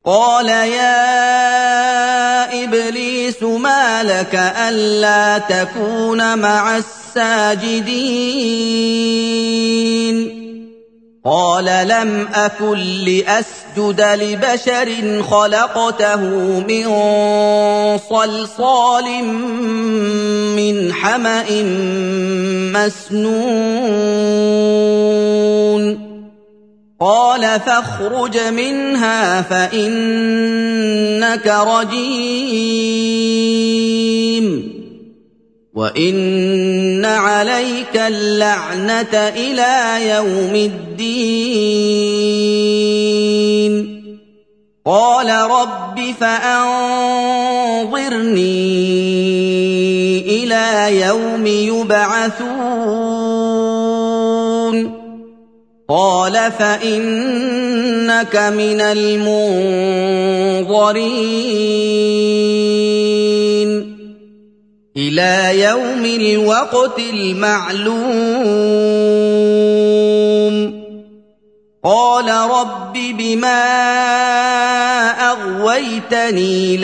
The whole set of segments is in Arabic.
قال يا إبليس ما لك ألا تكون مع الساجدين قال لم أكن لأسجد لبشر خلقته من صلصال من حمأ مسنون قال فاخرج منها فإنك رجيم وإن عليك اللعنة إلى يوم الدين قال رب فأنظرني إلى يوم يبعثون قال فإنك من المنظرين إلى يوم الوقت المعلوم قال رب بما أغويتني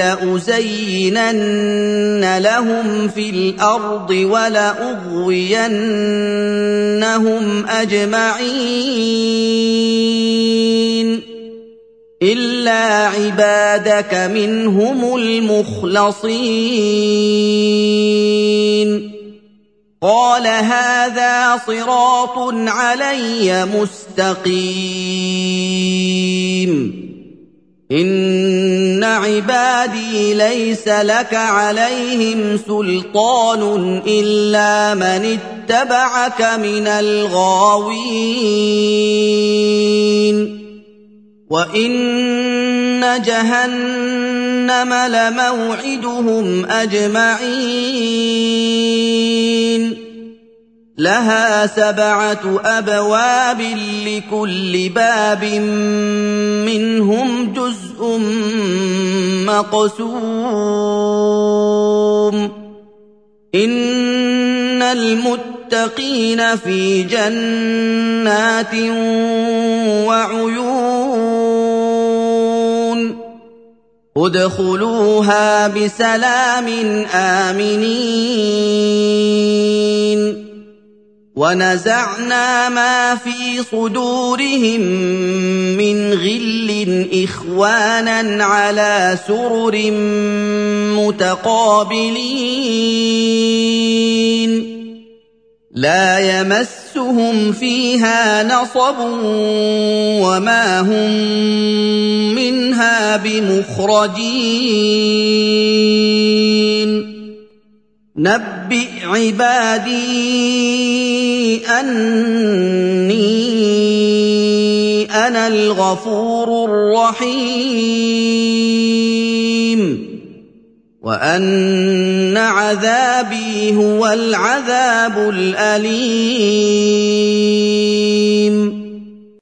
لأزينن لهم في الأرض ولأغوينهم أجمعين إلا عبادك منهم المخلصين قال هذا صراط علي مستقيم إن عبادي ليس لك عليهم سلطان إلا من اتبعك من الغاوين وإن جهنم لموعدهم أجمعين لها 7 أبواب لكل باب منهم جزء مقسوم إن المتقين في جنات وعيون ادخلوها بسلام آمنين ونزعنا ما في صدورهم من غل إخوانا على سرر متقابلين لا يمسهم فيها نصب وما هم منها بمخرجين نبئ عبادي أني أنا الغفور الرحيم وأن عذابي هو العذاب الأليم